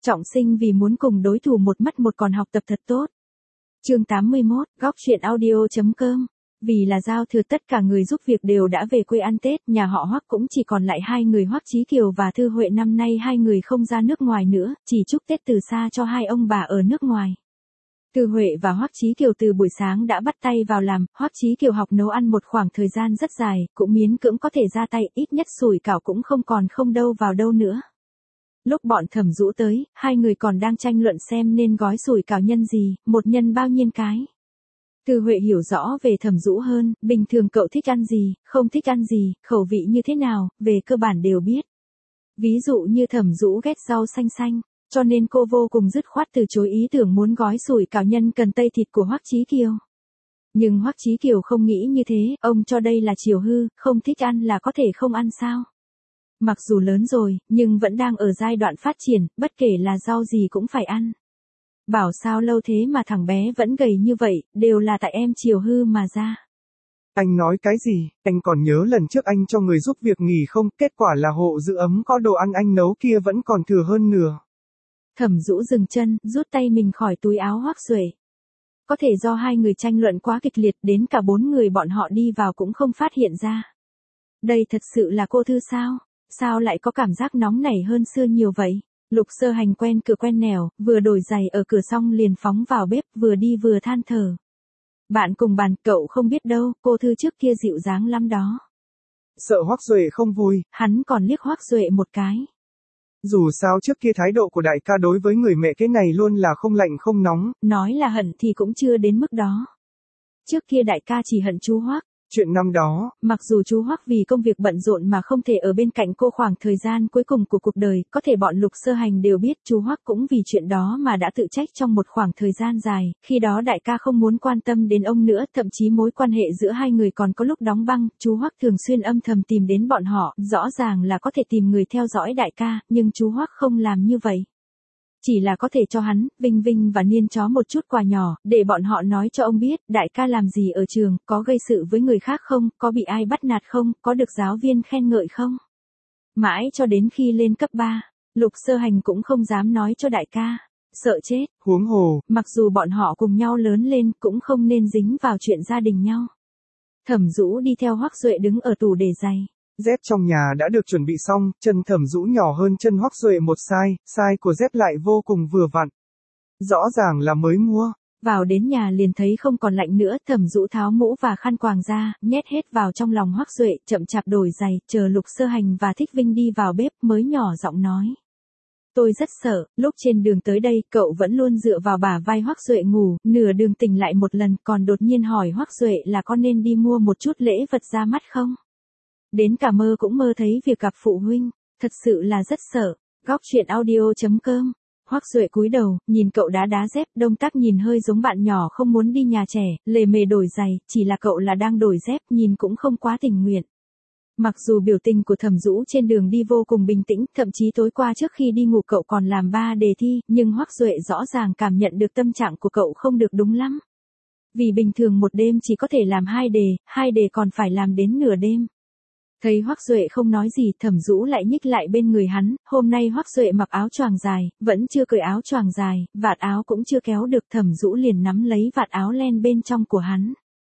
Trọng sinh vì muốn cùng đối thủ một mất một còn học tập thật tốt. Chương 81, góc truyện audio.com. Vì là giao thừa tất cả người giúp việc đều đã về quê ăn Tết, nhà họ Hoắc cũng chỉ còn lại hai người Hoắc Chí Kiều và Thư Huệ, năm nay hai người không ra nước ngoài nữa, chỉ chúc Tết từ xa cho hai ông bà ở nước ngoài. Thư Huệ và Hoắc Chí Kiều từ buổi sáng đã bắt tay vào làm, Hoắc Chí Kiều học nấu ăn một khoảng thời gian rất dài, cũng miễn cưỡng có thể ra tay, ít nhất sủi cảo cũng không còn không đâu vào đâu nữa. Lúc bọn Thẩm Dũ tới, hai người còn đang tranh luận xem nên gói sủi cảo nhân gì, một nhân bao nhiêu cái. Thư Huệ hiểu rõ về Thẩm Dũ hơn, bình thường cậu thích ăn gì, không thích ăn gì, khẩu vị như thế nào, về cơ bản đều biết. Ví dụ như Thẩm Dũ ghét rau xanh xanh, cho nên cô vô cùng dứt khoát từ chối ý tưởng muốn gói sủi cảo nhân cần tây thịt của Hoắc Chí Kiều. Nhưng Hoắc Chí Kiều không nghĩ như thế, ông cho đây là chiều hư, không thích ăn là có thể không ăn sao. Mặc dù lớn rồi, nhưng vẫn đang ở giai đoạn phát triển, bất kể là rau gì cũng phải ăn. Bảo sao lâu thế mà thằng bé vẫn gầy như vậy, đều là tại em chiều hư mà ra. Anh nói cái gì, anh còn nhớ lần trước anh cho người giúp việc nghỉ không, kết quả là hộ giữ ấm có đồ ăn anh nấu kia vẫn còn thừa hơn nửa. Thẩm Dũ dừng chân, rút tay mình khỏi túi áo Hoắc Duệ. Có thể do hai người tranh luận quá kịch liệt đến cả bốn người bọn họ đi vào cũng không phát hiện ra. Đây thật sự là cô Thư sao? Sao lại có cảm giác nóng nảy hơn xưa nhiều vậy? Lục Sơ Hành quen cửa quen nẻo, vừa đổi giày ở cửa xong liền phóng vào bếp, vừa đi vừa than thở. Bạn cùng bàn, cậu không biết đâu, cô Thư trước kia dịu dàng lắm đó. Sợ Hoắc Duệ không vui. Hắn còn liếc Hoắc Duệ một cái. Dù sao trước kia thái độ của đại ca đối với người mẹ cái này luôn là không lạnh không nóng. Nói là hận thì cũng chưa đến mức đó. Trước kia đại ca chỉ hận chú Hoắc. Chuyện năm đó, mặc dù chú Hoắc vì công việc bận rộn mà không thể ở bên cạnh cô khoảng thời gian cuối cùng của cuộc đời, có thể bọn Lục Sơ Hành đều biết chú Hoắc cũng vì chuyện đó mà đã tự trách trong một khoảng thời gian dài, khi đó đại ca không muốn quan tâm đến ông nữa, thậm chí mối quan hệ giữa hai người còn có lúc đóng băng, chú Hoắc thường xuyên âm thầm tìm đến bọn họ, rõ ràng là có thể tìm người theo dõi đại ca, nhưng chú Hoắc không làm như vậy. Chỉ là có thể cho hắn, Vinh Vinh và Niên Chó một chút quà nhỏ, để bọn họ nói cho ông biết, đại ca làm gì ở trường, có gây sự với người khác không, có bị ai bắt nạt không, có được giáo viên khen ngợi không. Mãi cho đến khi lên cấp 3, Lục Sơ Hành cũng không dám nói cho đại ca, sợ chết. Huống hồ, mặc dù bọn họ cùng nhau lớn lên, cũng không nên dính vào chuyện gia đình nhau. Thẩm Dũ đi theo Hoắc Duệ đứng ở tủ để giày. dép trong nhà đã được chuẩn bị xong, chân Thẩm Dũ nhỏ hơn chân Hoắc Duệ một size, size của dép lại vô cùng vừa vặn. Rõ ràng là mới mua. Vào đến nhà liền thấy không còn lạnh nữa, Thẩm Dũ tháo mũ và khăn quàng ra, nhét hết vào trong lòng Hoắc Duệ, chậm chạp đổi giày, chờ Lục Sơ Hành và Thích Vinh đi vào bếp mới nhỏ giọng nói. Tôi rất sợ, lúc trên đường tới đây, cậu vẫn luôn dựa vào bả vai Hoắc Duệ ngủ, nửa đường tỉnh lại một lần, còn đột nhiên hỏi Hoắc Duệ là có nên đi mua một chút lễ vật ra mắt không? Đến cả mơ cũng mơ thấy việc gặp phụ huynh, thật sự là rất sợ. Góc truyện audio.com. Hoắc Duệ cúi đầu, nhìn cậu đá dép, động tác nhìn hơi giống bạn nhỏ không muốn đi nhà trẻ, lề mề đổi giày, chỉ là cậu là đang đổi dép, nhìn cũng không quá tình nguyện. Mặc dù biểu tình của Thẩm Dũ trên đường đi vô cùng bình tĩnh, thậm chí tối qua trước khi đi ngủ cậu còn làm 3 đề thi, nhưng Hoắc Duệ rõ ràng cảm nhận được tâm trạng của cậu không được đúng lắm. Vì bình thường một đêm chỉ có thể làm 2 đề còn phải làm đến nửa đêm. Thấy Hoắc Duệ không nói gì, Thẩm Dũ lại nhích lại bên người hắn, hôm nay Hoắc Duệ mặc áo choàng dài, vẫn chưa cởi áo choàng dài, vạt áo cũng chưa kéo được, Thẩm Dũ liền nắm lấy vạt áo len bên trong của hắn.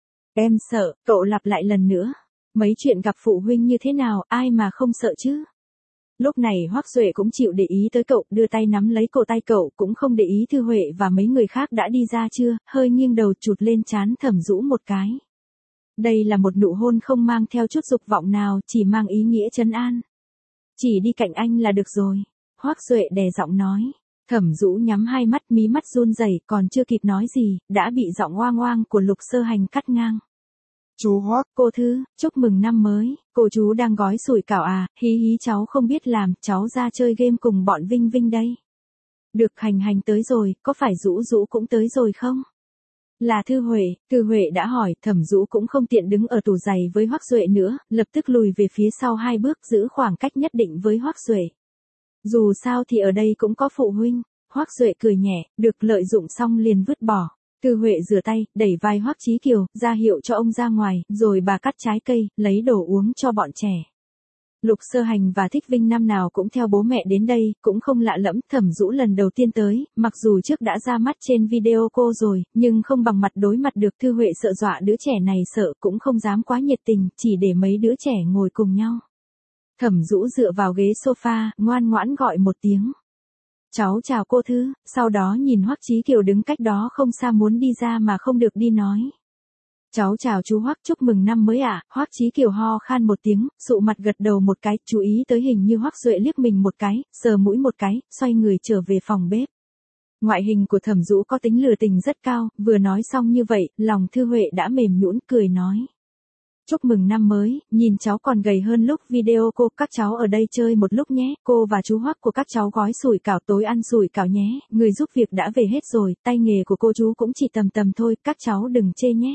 Em sợ, cậu lặp lại lần nữa. Mấy chuyện gặp phụ huynh như thế nào, ai mà không sợ chứ? Lúc này Hoắc Duệ cũng chịu để ý tới cậu, đưa tay nắm lấy cổ tay cậu, cũng không để ý Thư Huệ và mấy người khác đã đi ra chưa, hơi nghiêng đầu chụt lên trán Thẩm Dũ một cái. Đây là một nụ hôn không mang theo chút dục vọng nào, chỉ mang ý nghĩa trấn an. Chỉ đi cạnh anh là được rồi. Hoắc Duệ đè giọng nói. Thẩm Dũ nhắm hai mắt, mí mắt run rẩy, còn chưa kịp nói gì, đã bị giọng oang oang của Lục Sơ Hành cắt ngang. Chú Hoắc, cô Thư, chúc mừng năm mới, cô chú đang gói sủi cảo à, hí hí cháu không biết làm, cháu ra chơi game cùng bọn Vinh Vinh đây. Được, Hành tới rồi, có phải Dũ Dũ cũng tới rồi không? Là Thư Huệ đã hỏi, Thẩm Dũ cũng không tiện đứng ở tủ giày với Hoắc Duệ nữa, lập tức lùi về phía sau 2 bước giữ khoảng cách nhất định với Hoắc Duệ. Dù sao thì ở đây cũng có phụ huynh, Hoắc Duệ cười nhẹ, được lợi dụng xong liền vứt bỏ. Thư Huệ rửa tay, đẩy vai Hoắc Chí Kiều, ra hiệu cho ông ra ngoài, rồi bà cắt trái cây, lấy đồ uống cho bọn trẻ. Lục Sơ Hành và Thích Vinh năm nào cũng theo bố mẹ đến đây, cũng không lạ lẫm. Thẩm Dũ lần đầu tiên tới, mặc dù trước đã ra mắt trên video cô rồi, nhưng không bằng mặt đối mặt được. Thư Huệ sợ dọa đứa trẻ này sợ, cũng không dám quá nhiệt tình, chỉ để mấy đứa trẻ ngồi cùng nhau. Thẩm Dũ dựa vào ghế sofa, ngoan ngoãn gọi một tiếng. Cháu chào cô Thư, sau đó nhìn Hoắc Chí Kiều đứng cách đó không xa muốn đi ra mà không được đi nói. Cháu chào chú Hoắc, chúc mừng năm mới ạ. Hoắc Chí Kiều ho khan một tiếng, sụ mặt gật đầu một cái, chú ý tới hình như Hoắc Duệ liếc mình một cái, sờ mũi một cái, xoay người trở về phòng bếp. Ngoại hình của Thẩm Dũ có tính lừa tình rất cao, vừa nói xong như vậy, lòng Thư Huệ đã mềm nhũn cười nói. Chúc mừng năm mới, nhìn cháu còn gầy hơn lúc video cô, các cháu ở đây chơi một lúc nhé, cô và chú Hoắc của các cháu gói sủi cảo tối ăn sủi cảo nhé, người giúp việc đã về hết rồi, tay nghề của cô chú cũng chỉ tầm tầm thôi, các cháu đừng chê nhé.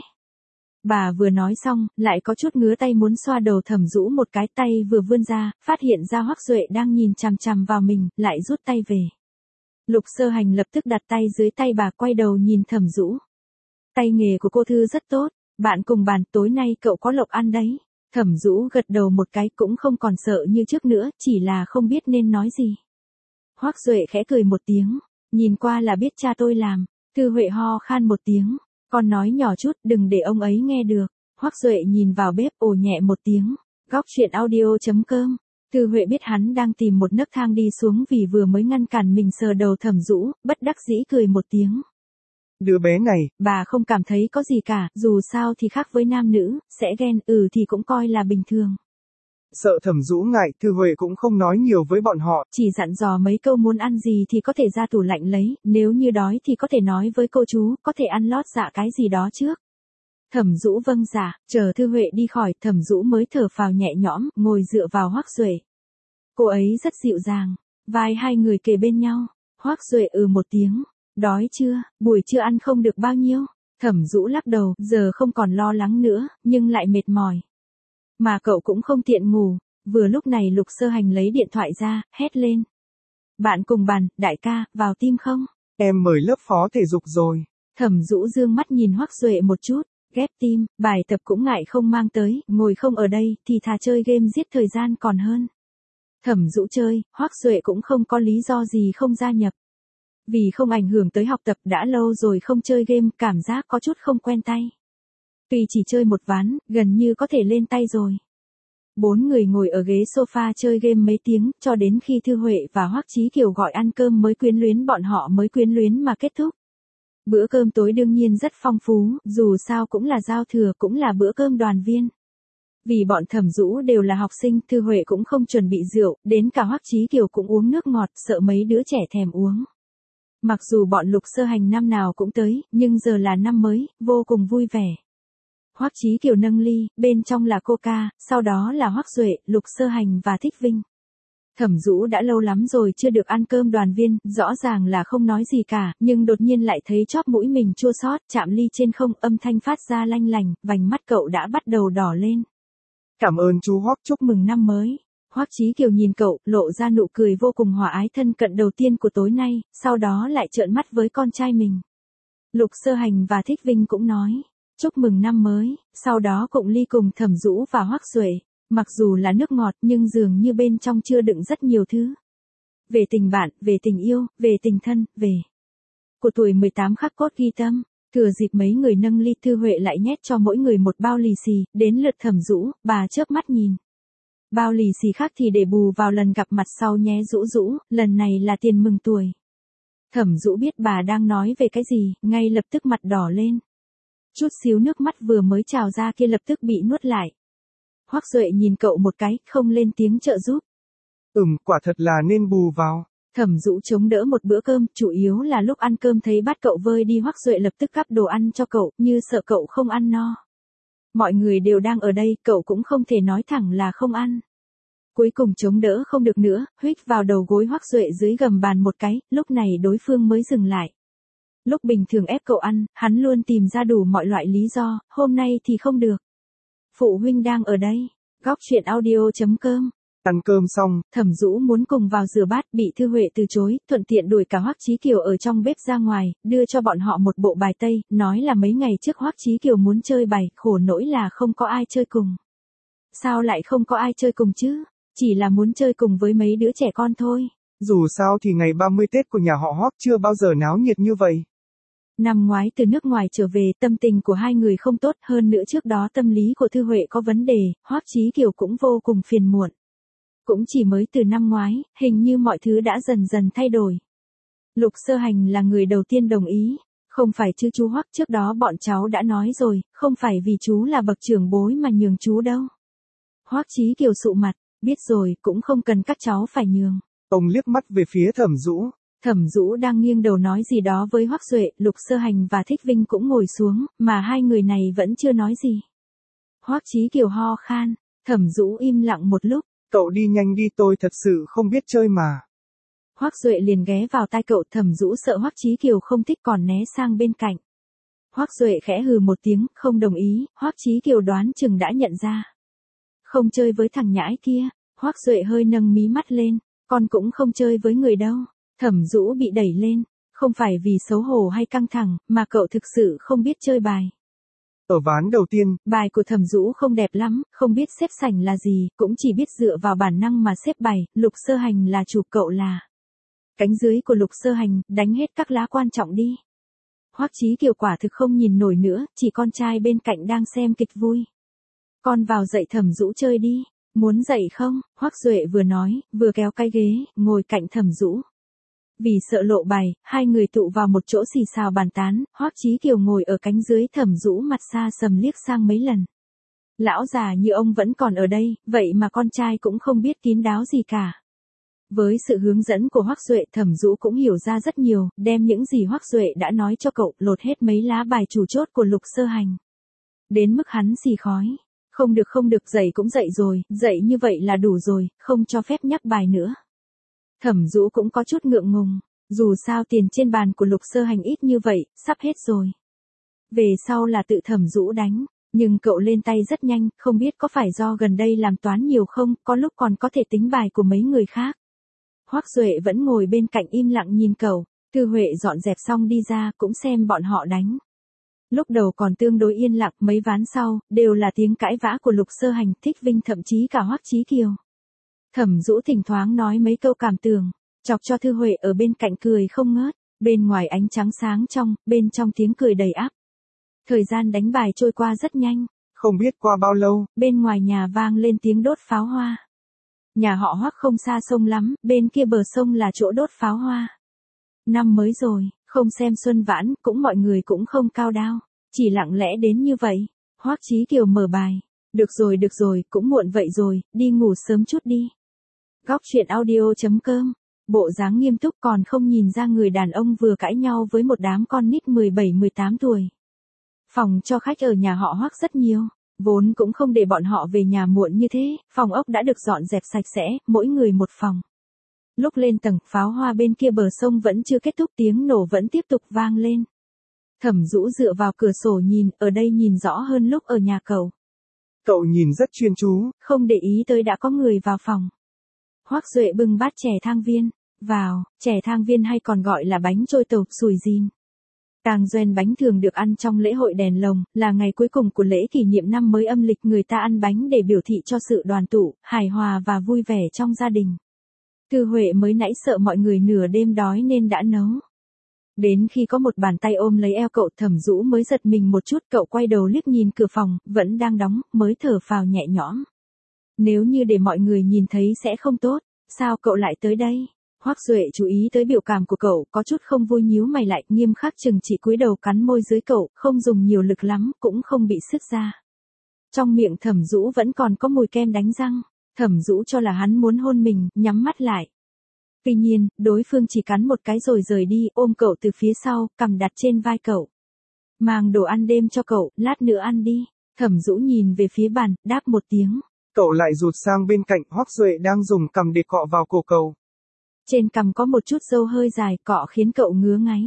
Bà vừa nói xong, lại có chút ngứa tay muốn xoa đầu Thẩm Dũ một cái, tay vừa vươn ra, phát hiện ra Hoắc Duệ đang nhìn chằm chằm vào mình, lại rút tay về. Lục Sơ Hành lập tức đặt tay dưới tay bà, quay đầu nhìn Thẩm Dũ. Tay nghề của cô Thư rất tốt, bạn cùng bàn, tối nay cậu có lộc ăn đấy. Thẩm Dũ gật đầu một cái, cũng không còn sợ như trước nữa, chỉ là không biết nên nói gì. Hoắc Duệ khẽ cười một tiếng, nhìn qua là biết cha tôi làm. Thư Huệ ho khan một tiếng. Con nói nhỏ chút, đừng để ông ấy nghe được. Hoắc Duệ nhìn vào bếp, ồ nhẹ một tiếng. Góc chuyện audio.com. Thư Huệ biết hắn đang tìm một nấc thang đi xuống vì vừa mới ngăn cản mình sờ đầu Thẩm Dũ, bất đắc dĩ cười một tiếng. Đứa bé này, bà không cảm thấy có gì cả, dù sao thì khác với nam nữ, sẽ ghen, thì cũng coi là bình thường. Sợ Thẩm Dũ ngại, Thư Huệ cũng không nói nhiều với bọn họ. Chỉ dặn dò mấy câu muốn ăn gì thì có thể ra tủ lạnh lấy, nếu như đói thì có thể nói với cô chú, có thể ăn lót dạ cái gì đó trước. Thẩm Dũ vâng dạ, chờ Thư Huệ đi khỏi, Thẩm Dũ mới thở phào nhẹ nhõm, ngồi dựa vào Hoắc Duệ. Cô ấy rất dịu dàng, vai hai người kề bên nhau. Hoắc Duệ một tiếng, đói chưa, buổi trưa ăn không được bao nhiêu. Thẩm Dũ lắc đầu, giờ không còn lo lắng nữa, nhưng lại mệt mỏi. Mà cậu cũng không tiện ngủ, vừa lúc này Lục Sơ Hành lấy điện thoại ra, hét lên. Bạn cùng bàn, đại ca, vào team không? Em mời lớp phó thể dục rồi. Thẩm Dũ dương mắt nhìn Hoắc Duệ một chút, ghép team, bài tập cũng ngại không mang tới, ngồi không ở đây, thì thà chơi game giết thời gian còn hơn. Thẩm Dũ chơi, Hoắc Duệ cũng không có lý do gì không gia nhập. Vì không ảnh hưởng tới học tập, đã lâu rồi không chơi game, cảm giác có chút không quen tay. Tuy chỉ chơi một ván, gần như có thể lên tay rồi. 4 người ngồi ở ghế sofa chơi game mấy tiếng, cho đến khi Thư Huệ và Hoắc Chí Kiều gọi ăn cơm mới quyến luyến, bọn họ mới quyến luyến mà kết thúc. Bữa cơm tối đương nhiên rất phong phú, dù sao cũng là giao thừa, cũng là bữa cơm đoàn viên. Vì bọn Thẩm Dũ đều là học sinh, Thư Huệ cũng không chuẩn bị rượu, đến cả Hoắc Chí Kiều cũng uống nước ngọt, sợ mấy đứa trẻ thèm uống. Mặc dù bọn Lục Sơ Hành năm nào cũng tới, nhưng giờ là năm mới, vô cùng vui vẻ. Hoắc Chí Kiều nâng ly, bên trong là Coca, sau đó là Hoắc Duệ, Lục Sơ Hành và Thích Vinh. Thẩm Dũ đã lâu lắm rồi chưa được ăn cơm đoàn viên, rõ ràng là không nói gì cả, nhưng đột nhiên lại thấy chóp mũi mình chua xót, chạm ly trên không, âm thanh phát ra lanh lành, vành mắt cậu đã bắt đầu đỏ lên. Cảm ơn chú Hoắc, chúc mừng năm mới. Hoắc Chí Kiều nhìn cậu, lộ ra nụ cười vô cùng hòa ái thân cận đầu tiên của tối nay, sau đó lại trợn mắt với con trai mình. Lục Sơ Hành và Thích Vinh cũng nói, chúc mừng năm mới, sau đó cụng ly cùng Thẩm Dũ và Hoắc Duệ. Mặc dù là nước ngọt nhưng dường như bên trong chưa đựng rất nhiều thứ. Về tình bạn, về tình yêu, về tình thân, về của tuổi 18 khắc cốt ghi tâm. Thừa dịp mấy người nâng ly, Thư Huệ lại nhét cho mỗi người một bao lì xì, đến lượt Thẩm Dũ, bà chớp mắt nhìn. Bao lì xì khác thì để bù vào lần gặp mặt sau nhé Dũ Dũ, lần này là tiền mừng tuổi. Thẩm Dũ biết bà đang nói về cái gì, ngay lập tức mặt đỏ lên. Chút xíu nước mắt vừa mới trào ra kia lập tức bị nuốt lại. Hoắc Duệ nhìn cậu một cái, không lên tiếng trợ giúp. Quả thật là nên bù vào. Thẩm Dũ chống đỡ một bữa cơm, chủ yếu là lúc ăn cơm thấy bát cậu vơi đi, Hoắc Duệ lập tức gắp đồ ăn cho cậu, như sợ cậu không ăn no. Mọi người đều đang ở đây, cậu cũng không thể nói thẳng là không ăn. Cuối cùng chống đỡ không được nữa, huých vào đầu gối Hoắc Duệ dưới gầm bàn một cái, lúc này đối phương mới dừng lại. Lúc bình thường ép cậu ăn, hắn luôn tìm ra đủ mọi loại lý do, hôm nay thì không được. Phụ huynh đang ở đây. Góc chuyện audio.com. Ăn cơm xong, Thẩm Dũ muốn cùng vào rửa bát, bị Thư Huệ từ chối, thuận tiện đuổi cả Hoắc Chí Kiều ở trong bếp ra ngoài, đưa cho bọn họ một bộ bài tây, nói là mấy ngày trước Hoắc Chí Kiều muốn chơi bài, khổ nỗi là không có ai chơi cùng. Sao lại không có ai chơi cùng chứ? chỉ là muốn chơi cùng với mấy đứa trẻ con thôi. Dù sao thì ngày 30 Tết của nhà họ Hoắc chưa bao giờ náo nhiệt như vậy. Năm ngoái từ nước ngoài trở về, tâm tình của hai người không tốt, hơn nữa trước đó tâm lý của Thư Huệ có vấn đề, Hoắc Chí Kiều cũng vô cùng phiền muộn. Cũng chỉ mới từ năm ngoái, hình như mọi thứ đã dần dần thay đổi. Lục Sơ Hành là người đầu tiên đồng ý, không phải chứ chú Hoắc, trước đó bọn cháu đã nói rồi, không phải vì chú là bậc trưởng bối mà nhường chú đâu. Hoắc Chí Kiều sụ mặt, biết rồi, cũng không cần các cháu phải nhường. Ông liếc mắt về phía Thẩm Dũ. Thẩm Dũ đang nghiêng đầu nói gì đó với Hoắc Duệ, Lục Sơ Hành và Thích Vinh cũng ngồi xuống, mà hai người này vẫn chưa nói gì. Hoắc Chí Kiều ho khan, Thẩm Dũ im lặng một lúc. Cậu đi nhanh đi, tôi thật sự không biết chơi mà. Hoắc Duệ liền ghé vào tai cậu, Thẩm Dũ sợ Hoắc Chí Kiều không thích còn né sang bên cạnh. Hoắc Duệ khẽ hừ một tiếng, không đồng ý, Hoắc Chí Kiều đoán chừng đã nhận ra. Không chơi với thằng nhãi kia, Hoắc Duệ hơi nâng mí mắt lên, con cũng không chơi với người đâu. Thẩm Dũ bị đẩy lên, không phải vì xấu hổ hay căng thẳng, mà cậu thực sự không biết chơi bài. Ở ván đầu tiên, bài của Thẩm Dũ không đẹp lắm, không biết xếp sảnh là gì, cũng chỉ biết dựa vào bản năng mà xếp bài, Lục Sơ Hành là chủ, cậu là cánh dưới của Lục Sơ Hành, đánh hết các lá quan trọng đi. Hoắc Chí Kiều quả thực không nhìn nổi nữa, chỉ con trai bên cạnh đang xem kịch vui. Con vào dạy Thẩm Dũ chơi đi, muốn dạy không? Hoắc Duệ vừa nói, vừa kéo cái ghế, ngồi cạnh Thẩm Dũ. Vì sợ lộ bài, hai người tụ vào một chỗ xì xào bàn tán, Hoắc Chí Kiều ngồi ở cánh dưới, Thẩm Dũ mặt xa sầm liếc sang mấy lần. Lão già như ông vẫn còn ở đây, vậy mà con trai cũng không biết kín đáo gì cả. Với sự hướng dẫn của Hoắc Duệ, Thẩm Dũ cũng hiểu ra rất nhiều, đem những gì Hoắc Duệ đã nói cho cậu, lột hết mấy lá bài chủ chốt của Lục Sơ Hành. Đến mức hắn xì khói. Không được, dạy cũng dạy rồi, dạy như vậy là đủ rồi, không cho phép nhắc bài nữa. Thẩm Dũ cũng có chút ngượng ngùng, dù sao tiền trên bàn của Lục Sơ Hành ít như vậy, sắp hết rồi. Về sau là tự Thẩm Dũ đánh, nhưng cậu lên tay rất nhanh, không biết có phải do gần đây làm toán nhiều không, có lúc còn có thể tính bài của mấy người khác. Hoắc Duệ vẫn ngồi bên cạnh im lặng nhìn cậu, Thư Huệ dọn dẹp xong đi ra cũng xem bọn họ đánh. Lúc đầu còn tương đối yên lặng, mấy ván sau, đều là tiếng cãi vã của Lục Sơ Hành, Thích Vinh, thậm chí cả Hoắc Chí Kiều. Thẩm Dũ thỉnh thoảng nói mấy câu cảm tưởng, chọc cho Thư Huệ ở bên cạnh cười không ngớt, bên ngoài ánh trắng sáng trong, bên trong tiếng cười đầy áp. Thời gian đánh bài trôi qua rất nhanh. Không biết qua bao lâu, bên ngoài nhà vang lên tiếng đốt pháo hoa. Nhà họ Hoắc không xa sông lắm, bên kia bờ sông là chỗ đốt pháo hoa. Năm mới rồi, không xem xuân vãn, cũng mọi người cũng không cao đao, chỉ lặng lẽ đến như vậy. Hoắc Chí Kiều mở bài. Được rồi, cũng muộn vậy rồi, đi ngủ sớm chút đi. Góc truyện audio.com. Bộ dáng nghiêm túc còn không nhìn ra người đàn ông vừa cãi nhau với một đám con nít 17-18 tuổi. Phòng cho khách ở nhà họ Hoắc rất nhiều, vốn cũng không để bọn họ về nhà muộn như thế, phòng ốc đã được dọn dẹp sạch sẽ, mỗi người một phòng. Lúc lên tầng, pháo hoa bên kia bờ sông vẫn chưa kết thúc, tiếng nổ vẫn tiếp tục vang lên. Thẩm Dũ dựa vào cửa sổ nhìn, ở đây nhìn rõ hơn lúc ở nhà cậu. Cậu nhìn rất chuyên chú, không để ý tới đã có người vào phòng. Hoắc Duệ bưng bát chè thang viên, vào, chè thang viên hay còn gọi là bánh trôi tàu, sùi gin. Tang Duên bánh thường được ăn trong lễ hội đèn lồng, là ngày cuối cùng của lễ kỷ niệm năm mới âm lịch, người ta ăn bánh để biểu thị cho sự đoàn tụ, hài hòa và vui vẻ trong gia đình. Thư Huệ mới nãy sợ mọi người nửa đêm đói nên đã nấu. Đến khi có một bàn tay ôm lấy eo cậu, Thẩm Dũ mới giật mình một chút, cậu quay đầu liếc nhìn cửa phòng, vẫn đang đóng, mới thở phào nhẹ nhõm. Nếu như để mọi người nhìn thấy sẽ không tốt, sao cậu lại tới đây? Hoắc Duệ chú ý tới biểu cảm của cậu, có chút không vui, nhíu mày lại, nghiêm khắc chừng chỉ, cúi đầu cắn môi dưới cậu, không dùng nhiều lực lắm, cũng không bị sứt ra. Trong miệng Thẩm Dũ vẫn còn có mùi kem đánh răng. Thẩm Dũ cho là hắn muốn hôn mình, nhắm mắt lại. Tuy nhiên, đối phương chỉ cắn một cái rồi rời đi, ôm cậu từ phía sau, cằm đặt trên vai cậu. Mang đồ ăn đêm cho cậu, lát nữa ăn đi. Thẩm Dũ nhìn về phía bàn, đáp một tiếng. Cậu lại rụt sang bên cạnh, Hoắc Duệ đang dùng cằm để cọ vào cổ cậu. Trên cằm có một chút râu hơi dài, cọ khiến cậu ngứa ngáy.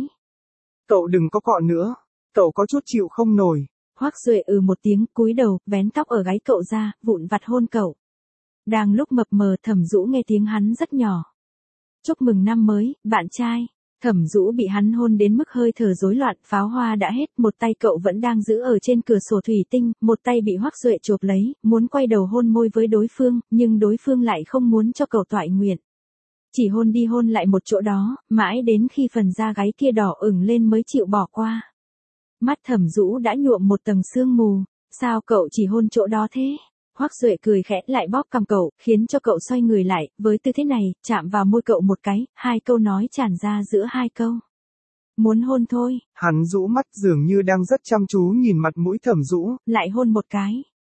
Cậu đừng có cọ nữa, cậu có chút chịu không nổi. Hoắc Duệ một tiếng, cúi đầu, vén tóc ở gáy cậu ra, vụn vặt hôn cậu. Đang lúc mập mờ, Thẩm Dũ nghe tiếng hắn rất nhỏ. Chúc mừng năm mới, bạn trai. Thẩm Dũ bị hắn hôn đến mức hơi thở rối loạn, pháo hoa đã hết, một tay cậu vẫn đang giữ ở trên cửa sổ thủy tinh, một tay bị Hoắc Duệ chộp lấy, muốn quay đầu hôn môi với đối phương, nhưng đối phương lại không muốn cho cậu toại nguyện. Chỉ hôn đi hôn lại một chỗ đó, mãi đến khi phần da gáy kia đỏ ửng lên mới chịu bỏ qua. Mắt Thẩm Dũ đã nhuộm một tầng sương mù, sao cậu chỉ hôn chỗ đó thế? Hoắc Duệ cười khẽ lại bóp cằm cậu, khiến cho cậu xoay người lại, với tư thế này, chạm vào môi cậu một cái, hai câu nói tràn ra giữa hai câu. Muốn hôn thôi. Hắn rũ mắt dường như đang rất chăm chú nhìn mặt mũi Thẩm Dũ. Lại hôn một cái.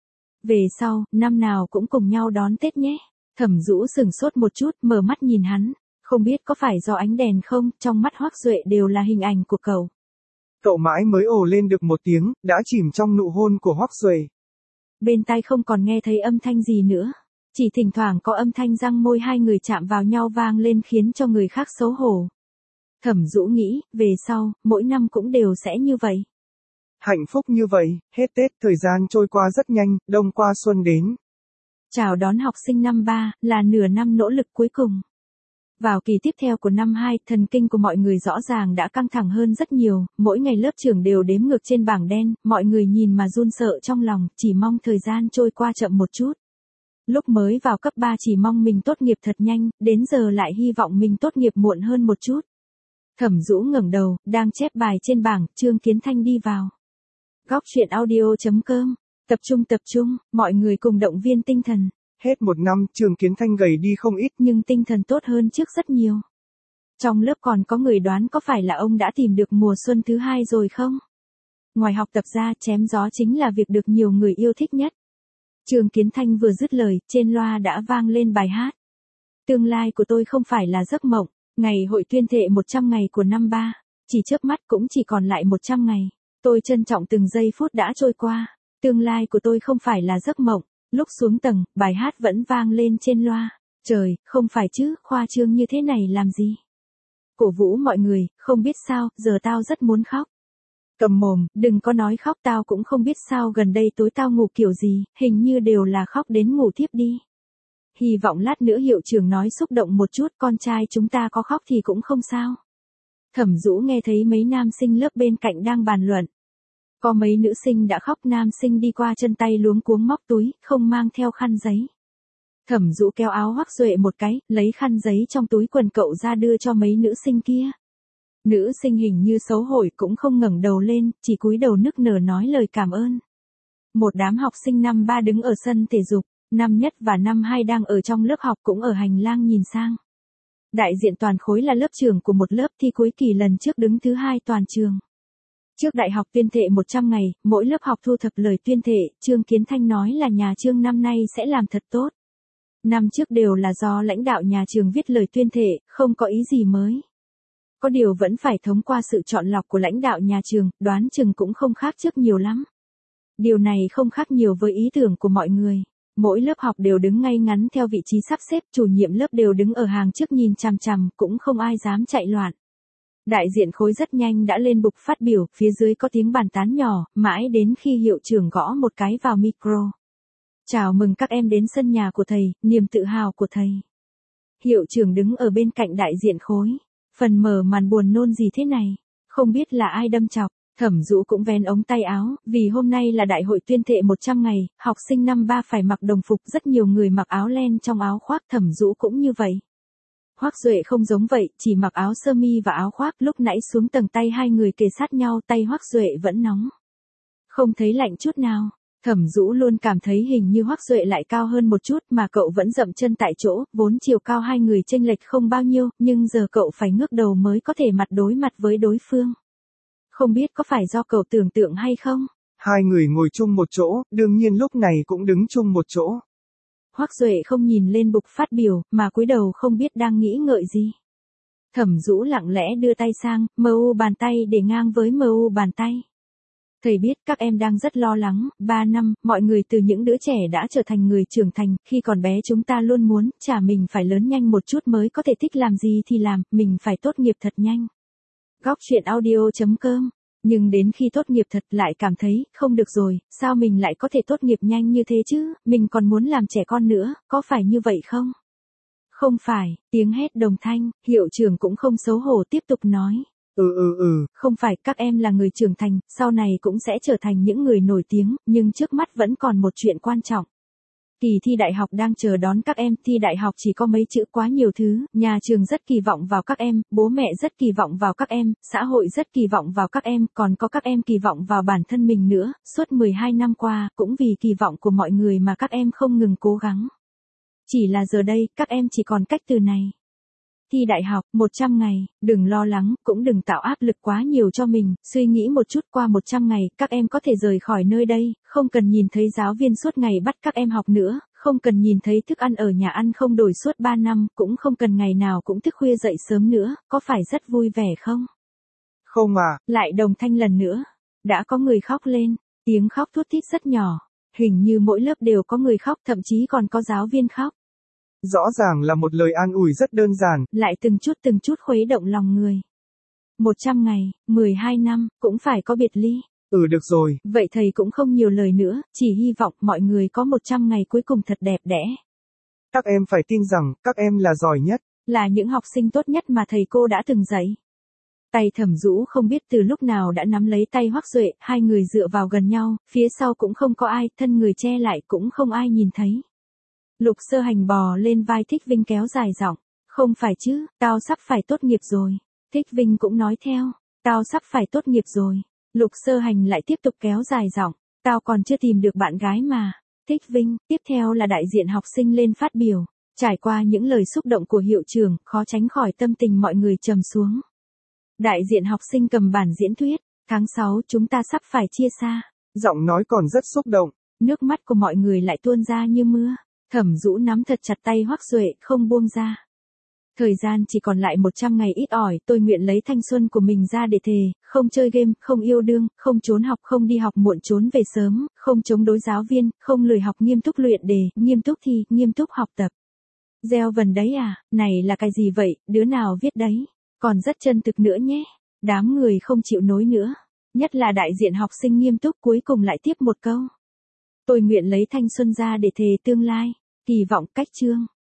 Về sau, năm nào cũng cùng nhau đón Tết nhé. Thẩm Dũ sừng sốt một chút, mở mắt nhìn hắn. Không biết có phải do ánh đèn không, trong mắt Hoắc Duệ đều là hình ảnh của cậu. Cậu mãi mới ồ lên được một tiếng, đã chìm trong nụ hôn của Hoắc Duệ. Bên tai không còn nghe thấy âm thanh gì nữa. Chỉ thỉnh thoảng có âm thanh răng môi hai người chạm vào nhau vang lên khiến cho người khác xấu hổ. Thẩm Dũ nghĩ, về sau, mỗi năm cũng đều sẽ như vậy. Hạnh phúc như vậy, hết Tết thời gian trôi qua rất nhanh, đông qua xuân đến. Chào đón học sinh năm 3, là nửa năm nỗ lực cuối cùng. Vào kỳ tiếp theo của năm 2, thần kinh của mọi người rõ ràng đã căng thẳng hơn rất nhiều, mỗi ngày lớp trưởng đều đếm ngược trên bảng đen, mọi người nhìn mà run sợ trong lòng, chỉ mong thời gian trôi qua chậm một chút. Lúc mới vào cấp 3 chỉ mong mình tốt nghiệp thật nhanh, đến giờ lại hy vọng mình tốt nghiệp muộn hơn một chút. Thẩm Dũ ngẩng đầu, đang chép bài trên bảng, Trương Kiến Thanh đi vào. Góc truyện audio.com, tập trung, mọi người cùng động viên tinh thần. Hết một năm, Trương Kiến Thanh gầy đi không ít, nhưng tinh thần tốt hơn trước rất nhiều. Trong lớp còn có người đoán có phải là ông đã tìm được mùa xuân thứ hai rồi không? Ngoài học tập ra, chém gió chính là việc được nhiều người yêu thích nhất. Trương Kiến Thanh vừa dứt lời, trên loa đã vang lên bài hát. Tương lai của tôi không phải là giấc mộng, ngày hội tuyên thệ 100 ngày của năm 3, chỉ chớp mắt cũng chỉ còn lại 100 ngày. Tôi trân trọng từng giây phút đã trôi qua. Tương lai của tôi không phải là giấc mộng. Lúc xuống tầng, bài hát vẫn vang lên trên loa. Trời, không phải chứ, khoa trương như thế này làm gì? Cổ vũ mọi người, không biết sao, giờ tao rất muốn khóc. Cầm mồm, đừng có nói khóc, tao cũng không biết sao gần đây tối tao ngủ kiểu gì, hình như đều là khóc đến ngủ thiếp đi. Hy vọng lát nữa hiệu trưởng nói xúc động một chút, con trai chúng ta có khóc thì cũng không sao. Thẩm Dũ nghe thấy mấy nam sinh lớp bên cạnh đang bàn luận. Có mấy nữ sinh đã khóc, nam sinh đi qua chân tay luống cuống móc túi, không mang theo khăn giấy. Thẩm Dũ kéo áo Hoắc Duệ một cái, lấy khăn giấy trong túi quần cậu ra đưa cho mấy nữ sinh kia. Nữ sinh hình như xấu hổ cũng không ngẩng đầu lên, chỉ cúi đầu nức nở nói lời cảm ơn. Một đám học sinh năm 3 đứng ở sân thể dục, năm nhất và năm 2 đang ở trong lớp học cũng ở hành lang nhìn sang. Đại diện toàn khối là lớp trưởng của một lớp thi cuối kỳ lần trước đứng thứ 2 toàn trường. Trước đại học tuyên thệ 100 ngày, mỗi lớp học thu thập lời tuyên thệ, Trương Kiến Thanh nói là nhà Trương năm nay sẽ làm thật tốt. Năm trước đều là do lãnh đạo nhà trường viết lời tuyên thệ, không có ý gì mới. Có điều vẫn phải thông qua sự chọn lọc của lãnh đạo nhà trường, đoán chừng cũng không khác trước nhiều lắm. Điều này không khác nhiều với ý tưởng của mọi người. Mỗi lớp học đều đứng ngay ngắn theo vị trí sắp xếp, chủ nhiệm lớp đều đứng ở hàng trước nhìn chằm chằm, cũng không ai dám chạy loạn. Đại diện khối rất nhanh đã lên bục phát biểu, phía dưới có tiếng bàn tán nhỏ, mãi đến khi hiệu trưởng gõ một cái vào micro. Chào mừng các em đến sân nhà của thầy, niềm tự hào của thầy. Hiệu trưởng đứng ở bên cạnh đại diện khối. Phần mở màn buồn nôn gì thế này? Không biết là ai đâm chọc. Thẩm Dũ cũng vén ống tay áo, vì hôm nay là đại hội tuyên thệ 100 ngày, học sinh năm 3 phải mặc đồng phục, rất nhiều người mặc áo len trong áo khoác, Thẩm Dũ cũng như vậy. Hoắc Duệ không giống vậy, chỉ mặc áo sơ mi và áo khoác, lúc nãy xuống tầng tay hai người kề sát nhau, tay Hoắc Duệ vẫn nóng. Không thấy lạnh chút nào. Thẩm Dũ luôn cảm thấy hình như Hoắc Duệ lại cao hơn một chút mà cậu vẫn dậm chân tại chỗ, vốn chiều cao hai người chênh lệch không bao nhiêu, nhưng giờ cậu phải ngước đầu mới có thể mặt đối mặt với đối phương. Không biết có phải do cậu tưởng tượng hay không? Hai người ngồi chung một chỗ, đương nhiên lúc này cũng đứng chung một chỗ. Hoắc Duệ không nhìn lên bục phát biểu, mà cúi đầu không biết đang nghĩ ngợi gì. Thẩm Dũ lặng lẽ đưa tay sang, mu bàn tay để ngang với mu bàn tay. Thầy biết các em đang rất lo lắng, 3 năm, mọi người từ những đứa trẻ đã trở thành người trưởng thành, khi còn bé chúng ta luôn muốn, chả mình phải lớn nhanh một chút mới có thể thích làm gì thì làm, mình phải tốt nghiệp thật nhanh. Góc truyện audio.com. Nhưng đến khi tốt nghiệp thật lại cảm thấy, không được rồi, sao mình lại có thể tốt nghiệp nhanh như thế chứ, mình còn muốn làm trẻ con nữa, có phải như vậy không? Không phải, tiếng hét đồng thanh, hiệu trưởng cũng không xấu hổ tiếp tục nói. Không phải, các em là người trưởng thành, sau này cũng sẽ trở thành những người nổi tiếng, nhưng trước mắt vẫn còn một chuyện quan trọng. Kỳ thi đại học đang chờ đón các em, thi đại học chỉ có mấy chữ quá nhiều thứ, nhà trường rất kỳ vọng vào các em, bố mẹ rất kỳ vọng vào các em, xã hội rất kỳ vọng vào các em, còn có các em kỳ vọng vào bản thân mình nữa, suốt 12 năm qua, cũng vì kỳ vọng của mọi người mà các em không ngừng cố gắng. Chỉ là giờ đây, các em chỉ còn cách từ này. Thi đại học, 100 ngày, đừng lo lắng, cũng đừng tạo áp lực quá nhiều cho mình, suy nghĩ một chút qua 100 ngày, các em có thể rời khỏi nơi đây, không cần nhìn thấy giáo viên suốt ngày bắt các em học nữa, không cần nhìn thấy thức ăn ở nhà ăn không đổi suốt 3 năm, cũng không cần ngày nào cũng thức khuya dậy sớm nữa, có phải rất vui vẻ không? Không à. Lại đồng thanh lần nữa, đã có người khóc lên, tiếng khóc thút thít rất nhỏ, hình như mỗi lớp đều có người khóc, thậm chí còn có giáo viên khóc. Rõ ràng là một lời an ủi rất đơn giản. Lại từng chút khuấy động lòng người. 100 ngày, 12 năm, cũng phải có biệt ly. Được rồi. Vậy thầy cũng không nhiều lời nữa, chỉ hy vọng mọi người có 100 ngày cuối cùng thật đẹp đẽ. Các em phải tin rằng, các em là giỏi nhất. Là những học sinh tốt nhất mà thầy cô đã từng dạy. Tay Thẩm Dũ không biết từ lúc nào đã nắm lấy tay Hoắc Duệ, hai người dựa vào gần nhau, phía sau cũng không có ai, thân người che lại cũng không ai nhìn thấy. Lục Sơ Hành bò lên vai Thích Vinh kéo dài giọng, không phải chứ, tao sắp phải tốt nghiệp rồi. Thích Vinh cũng nói theo, tao sắp phải tốt nghiệp rồi. Lục Sơ Hành lại tiếp tục kéo dài giọng, tao còn chưa tìm được bạn gái mà. Thích Vinh, tiếp theo là đại diện học sinh lên phát biểu, trải qua những lời xúc động của hiệu trưởng, khó tránh khỏi tâm tình mọi người trầm xuống. Đại diện học sinh cầm bản diễn thuyết, tháng 6 chúng ta sắp phải chia xa. Giọng nói còn rất xúc động. Nước mắt của mọi người lại tuôn ra như mưa. Thẩm Dũ nắm thật chặt tay Hoắc Duệ, không buông ra. Thời gian chỉ còn lại 100 ngày ít ỏi, tôi nguyện lấy thanh xuân của mình ra để thề, không chơi game, không yêu đương, không trốn học, không đi học muộn trốn về sớm, không chống đối giáo viên, không lười học, nghiêm túc luyện đề, nghiêm túc thi, nghiêm túc học tập. Gieo vần đấy à, này là cái gì vậy, đứa nào viết đấy? Còn rất chân thực nữa nhé. Đám người không chịu nối nữa. Nhất là đại diện học sinh nghiêm túc cuối cùng lại tiếp một câu. Tôi nguyện lấy thanh xuân ra để thề tương lai. Kỳ vọng cách chương.